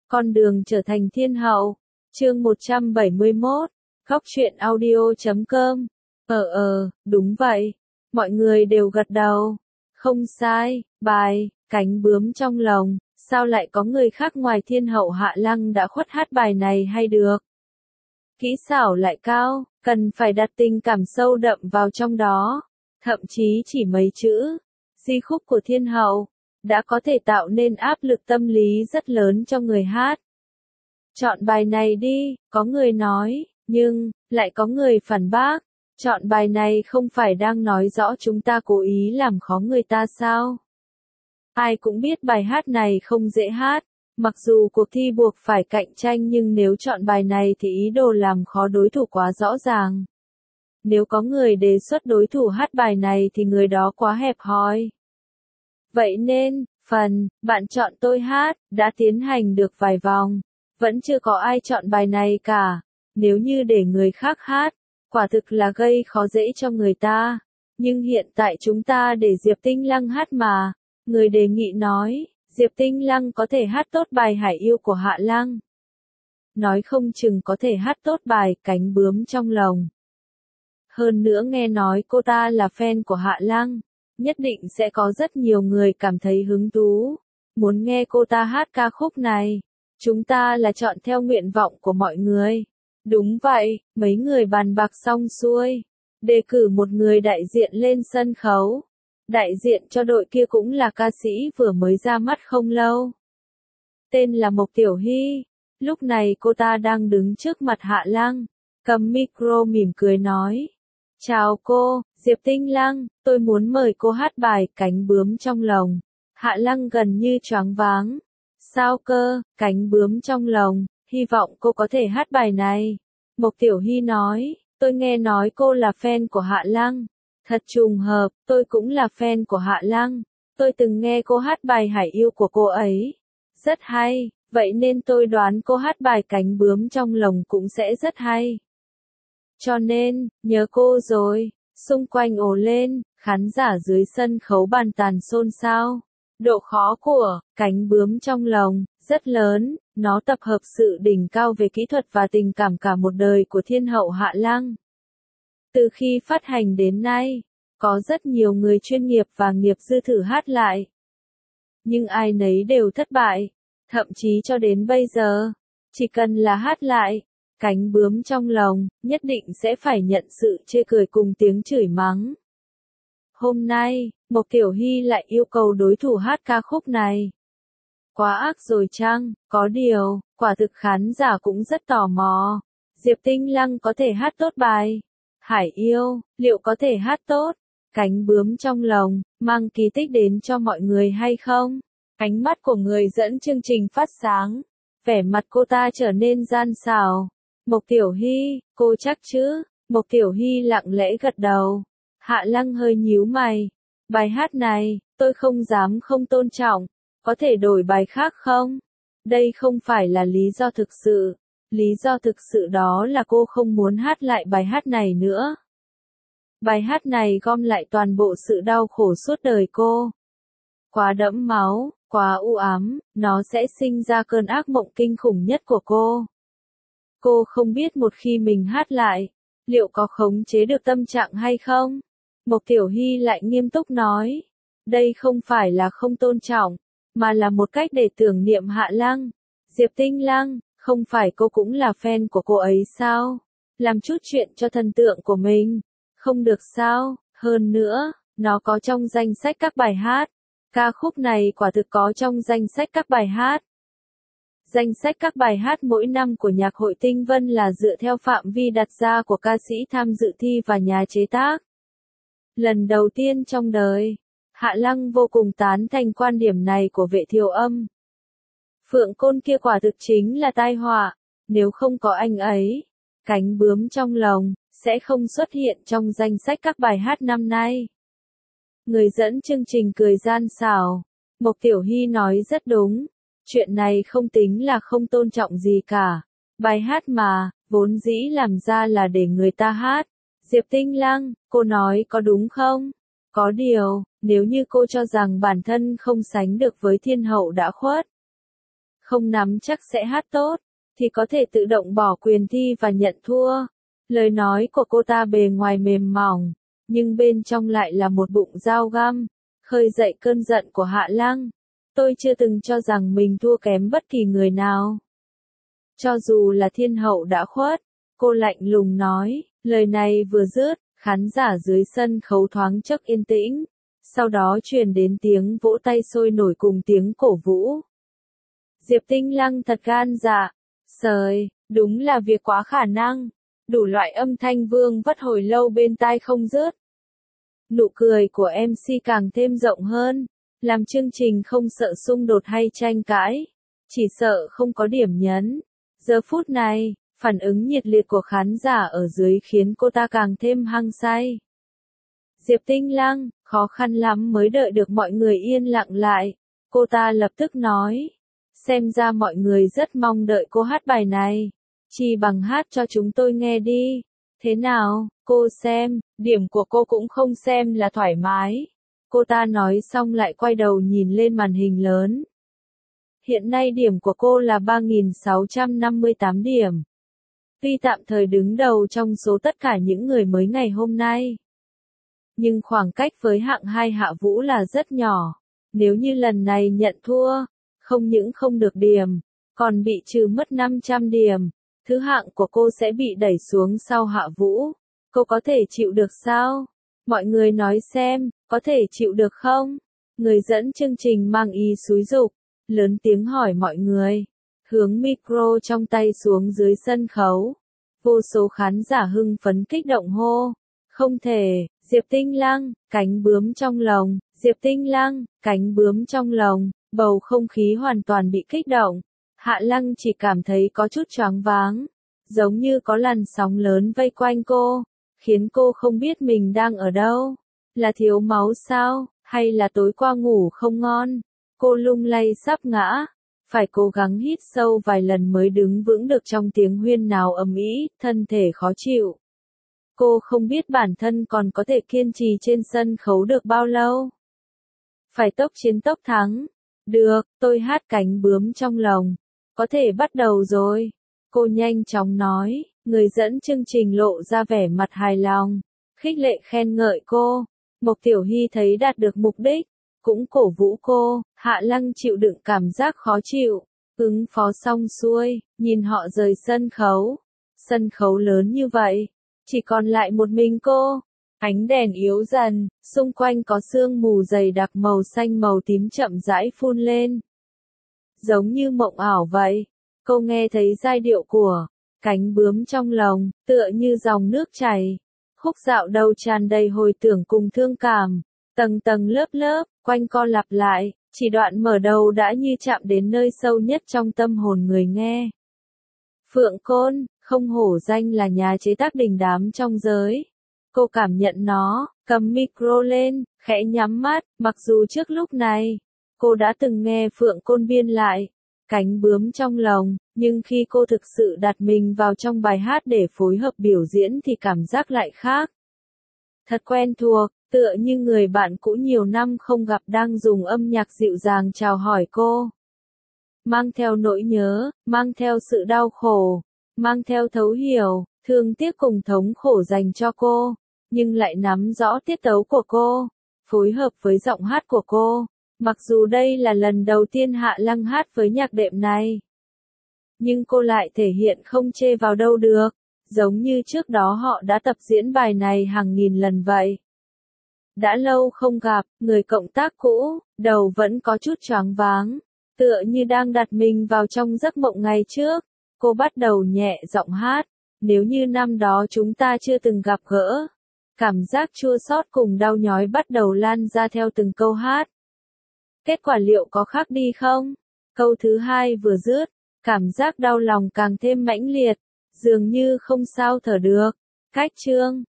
Con đường trở thành thiên hậu. Chương 171. Góc truyện audio.com. Đúng vậy. Mọi người đều gật đầu. Không sai, bài, cánh bướm trong lồng, sao lại có người khác ngoài thiên hậu Hạ Lăng đã khuất hát bài này hay được? Kỹ xảo lại cao, cần phải đặt tình cảm sâu đậm vào trong đó. Thậm chí chỉ mấy chữ, di khúc của thiên hậu, đã có thể tạo nên áp lực tâm lý rất lớn cho người hát. Chọn bài này đi, có người nói, nhưng, lại có người phản bác. Chọn bài này không phải đang nói rõ chúng ta cố ý làm khó người ta sao? Ai cũng biết bài hát này không dễ hát, mặc dù cuộc thi buộc phải cạnh tranh nhưng nếu chọn bài này thì ý đồ làm khó đối thủ quá rõ ràng. Nếu có người đề xuất đối thủ hát bài này thì người đó quá hẹp hòi. Vậy nên, phần, bạn chọn tôi hát, đã tiến hành được vài vòng. Vẫn chưa có ai chọn bài này cả. Nếu như để người khác hát, quả thực là gây khó dễ cho người ta. Nhưng hiện tại chúng ta để Diệp Tinh Lăng hát mà. Người đề nghị nói, Diệp Tinh Lăng có thể hát tốt bài Hải Yêu của Hạ Lăng. Nói không chừng có thể hát tốt bài Cánh Bướm Trong Lồng. Hơn nữa nghe nói cô ta là fan của Hạ Lăng, nhất định sẽ có rất nhiều người cảm thấy hứng thú, muốn nghe cô ta hát ca khúc này. Chúng ta là chọn theo nguyện vọng của mọi người. Đúng vậy, mấy người bàn bạc xong xuôi, đề cử một người đại diện lên sân khấu. Đại diện cho đội kia cũng là ca sĩ vừa mới ra mắt không lâu. Tên là Mộc Tiểu Hy. Lúc này cô ta đang đứng trước mặt Hạ Lăng, cầm micro mỉm cười nói. Chào cô, Diệp Tinh Lăng, tôi muốn mời cô hát bài Cánh Bướm Trong Lồng. Hạ Lăng gần như choáng váng. Sao cơ, Cánh Bướm Trong Lồng, hy vọng cô có thể hát bài này. Mộc Tiểu Hy nói, tôi nghe nói cô là fan của Hạ Lăng. Thật trùng hợp, tôi cũng là fan của Hạ Lăng. Tôi từng nghe cô hát bài Hải Yêu của cô ấy. Rất hay, vậy nên tôi đoán cô hát bài Cánh Bướm Trong Lồng cũng sẽ rất hay. Cho nên, nhớ cô rồi. Xung quanh ồ lên, khán giả dưới sân khấu bàn tán xôn xao. Độ khó của Cánh Bướm Trong Lồng rất lớn, nó tập hợp sự đỉnh cao về kỹ thuật và tình cảm cả một đời của thiên hậu Hạ Lăng. Từ khi phát hành đến nay, có rất nhiều người chuyên nghiệp và nghiệp dư thử hát lại. Nhưng ai nấy đều thất bại, thậm chí cho đến bây giờ, chỉ cần là hát lại Cánh Bướm Trong Lồng, nhất định sẽ phải nhận sự chê cười cùng tiếng chửi mắng. Hôm nay, Mộc Tiểu Hy lại yêu cầu đối thủ hát ca khúc này. Quá ác rồi chăng? Có điều, quả thực khán giả cũng rất tò mò. Diệp Tinh Lăng có thể hát tốt bài Hải Yêu, liệu có thể hát tốt Cánh Bướm Trong Lồng, mang kỳ tích đến cho mọi người hay không? Ánh mắt của người dẫn chương trình phát sáng, vẻ mặt cô ta trở nên gian xảo. Mộc Tiểu Hy, cô chắc chứ? Mộc Tiểu Hy lặng lẽ gật đầu. Hạ Lăng hơi nhíu mày. Bài hát này, tôi không dám không tôn trọng. Có thể đổi bài khác không? Đây không phải là lý do thực sự. Lý do thực sự đó là cô không muốn hát lại bài hát này nữa. Bài hát này gom lại toàn bộ sự đau khổ suốt đời cô. Quá đẫm máu, quá u ám, nó sẽ sinh ra cơn ác mộng kinh khủng nhất của cô. Cô không biết một khi mình hát lại, liệu có khống chế được tâm trạng hay không? Mộc Tiểu Hy lại nghiêm túc nói. Đây không phải là không tôn trọng, mà là một cách để tưởng niệm Hạ Lăng. Diệp Tinh Lăng, không phải cô cũng là fan của cô ấy sao? Làm chút chuyện cho thần tượng của mình. Không được sao? Hơn nữa, nó có trong danh sách các bài hát. Ca khúc này quả thực có trong danh sách các bài hát. Danh sách các bài hát mỗi năm của Nhạc hội Tinh Vân là dựa theo phạm vi đặt ra của ca sĩ tham dự thi và nhà chế tác. Lần đầu tiên trong đời, Hạ Lăng vô cùng tán thành quan điểm này của Vệ Thiều Âm. Phượng Côn kia quả thực chính là tai họa, nếu không có anh ấy, Cánh Bướm Trong Lồng sẽ không xuất hiện trong danh sách các bài hát năm nay. Người dẫn chương trình cười gian xảo. Mộc Tiểu Hy nói rất đúng. Chuyện này không tính là không tôn trọng gì cả. Bài hát mà, vốn dĩ làm ra là để người ta hát. Diệp Tinh Lăng, cô nói có đúng không? Có điều, nếu như cô cho rằng bản thân không sánh được với thiên hậu đã khuất, không nắm chắc sẽ hát tốt, thì có thể tự động bỏ quyền thi và nhận thua. Lời nói của cô ta bề ngoài mềm mỏng, nhưng bên trong lại là một bụng dao găm, khơi dậy cơn giận của Hạ Lăng. Tôi chưa từng cho rằng mình thua kém bất kỳ người nào. Cho dù là thiên hậu đã khuất, cô lạnh lùng nói, lời này vừa dứt, khán giả dưới sân khấu thoáng chốc yên tĩnh, sau đó truyền đến tiếng vỗ tay sôi nổi cùng tiếng cổ vũ. Diệp Tinh Lăng thật gan dạ, sời, đúng là việc quá khả năng, đủ loại âm thanh vương vất hồi lâu bên tai không dứt. Nụ cười của MC càng thêm rộng hơn, làm chương trình không sợ xung đột hay tranh cãi, chỉ sợ không có điểm nhấn. Giờ phút này, phản ứng nhiệt liệt của khán giả ở dưới khiến cô ta càng thêm hăng say. Diệp Tinh Lăng, khó khăn lắm mới đợi được mọi người yên lặng lại, cô ta lập tức nói. Xem ra mọi người rất mong đợi cô hát bài này. Chỉ bằng hát cho chúng tôi nghe đi. Thế nào, cô xem, điểm của cô cũng không xem là thoải mái. Cô ta nói xong lại quay đầu nhìn lên màn hình lớn. Hiện nay điểm của cô là 3.658 điểm. Tuy tạm thời đứng đầu trong số tất cả những người mới ngày hôm nay. Nhưng khoảng cách với hạng 2 Hạ Vũ là rất nhỏ. Nếu như lần này nhận thua, không những không được điểm, còn bị trừ mất 500 điểm. Thứ hạng của cô sẽ bị đẩy xuống sau Hạ Vũ. Cô có thể chịu được sao? Mọi người nói xem, có thể chịu được không? Người dẫn chương trình mang ý xúi giục, lớn tiếng hỏi mọi người, hướng micro trong tay xuống dưới sân khấu. Vô số khán giả hưng phấn kích động hô, không thể, Diệp Tinh Lăng, cánh bướm trong lồng, Diệp Tinh Lăng, cánh bướm trong lồng, bầu không khí hoàn toàn bị kích động. Hạ Lăng chỉ cảm thấy có chút choáng váng, giống như có làn sóng lớn vây quanh cô, khiến cô không biết mình đang ở đâu. Là thiếu máu sao, hay là tối qua ngủ không ngon? Cô lung lay sắp ngã, phải cố gắng hít sâu vài lần mới đứng vững được trong tiếng huyên náo ầm ĩ, thân thể khó chịu. Cô không biết bản thân còn có thể kiên trì trên sân khấu được bao lâu. Phải tốc chiến tốc thắng. Được, tôi hát cánh bướm trong lồng. Có thể bắt đầu rồi. Cô nhanh chóng nói, người dẫn chương trình lộ ra vẻ mặt hài lòng, khích lệ khen ngợi cô. Mộc Tiểu Hy thấy đạt được mục đích, cũng cổ vũ cô. Hạ Lăng chịu đựng cảm giác khó chịu, ứng phó xong xuôi, nhìn họ rời sân khấu. Sân khấu lớn như vậy, chỉ còn lại một mình cô. Ánh đèn yếu dần, xung quanh có sương mù dày đặc màu xanh màu tím chậm rãi phun lên. Giống như mộng ảo vậy. Cô nghe thấy giai điệu của cánh bướm trong lồng, tựa như dòng nước chảy. Khúc dạo đầu tràn đầy hồi tưởng cùng thương cảm. Tầng tầng lớp lớp, quanh co lặp lại, chỉ đoạn mở đầu đã như chạm đến nơi sâu nhất trong tâm hồn người nghe. Phượng Côn, không hổ danh là nhà chế tác đình đám trong giới. Cô cảm nhận nó, cầm micro lên, khẽ nhắm mắt, mặc dù trước lúc này, cô đã từng nghe Phượng Côn biên lại cánh bướm trong lồng, nhưng khi cô thực sự đặt mình vào trong bài hát để phối hợp biểu diễn thì cảm giác lại khác. Thật quen thuộc, tựa như người bạn cũ nhiều năm không gặp đang dùng âm nhạc dịu dàng chào hỏi cô. Mang theo nỗi nhớ, mang theo sự đau khổ, mang theo thấu hiểu, thương tiếc cùng thống khổ dành cho cô, nhưng lại nắm rõ tiết tấu của cô, phối hợp với giọng hát của cô. Mặc dù đây là lần đầu tiên Hạ Lăng hát với nhạc đệm này, nhưng cô lại thể hiện không chê vào đâu được, giống như trước đó họ đã tập diễn bài này hàng nghìn lần vậy. Đã lâu không gặp, người cộng tác cũ, đầu vẫn có chút choáng váng, tựa như đang đặt mình vào trong giấc mộng ngày trước. Cô bắt đầu nhẹ giọng hát, nếu như năm đó chúng ta chưa từng gặp gỡ. Cảm giác chua xót cùng đau nhói bắt đầu lan ra theo từng câu hát. Kết quả liệu có khác đi không? Câu thứ hai vừa dứt, cảm giác đau lòng càng thêm mãnh liệt, dường như không sao thở được. Cách chương,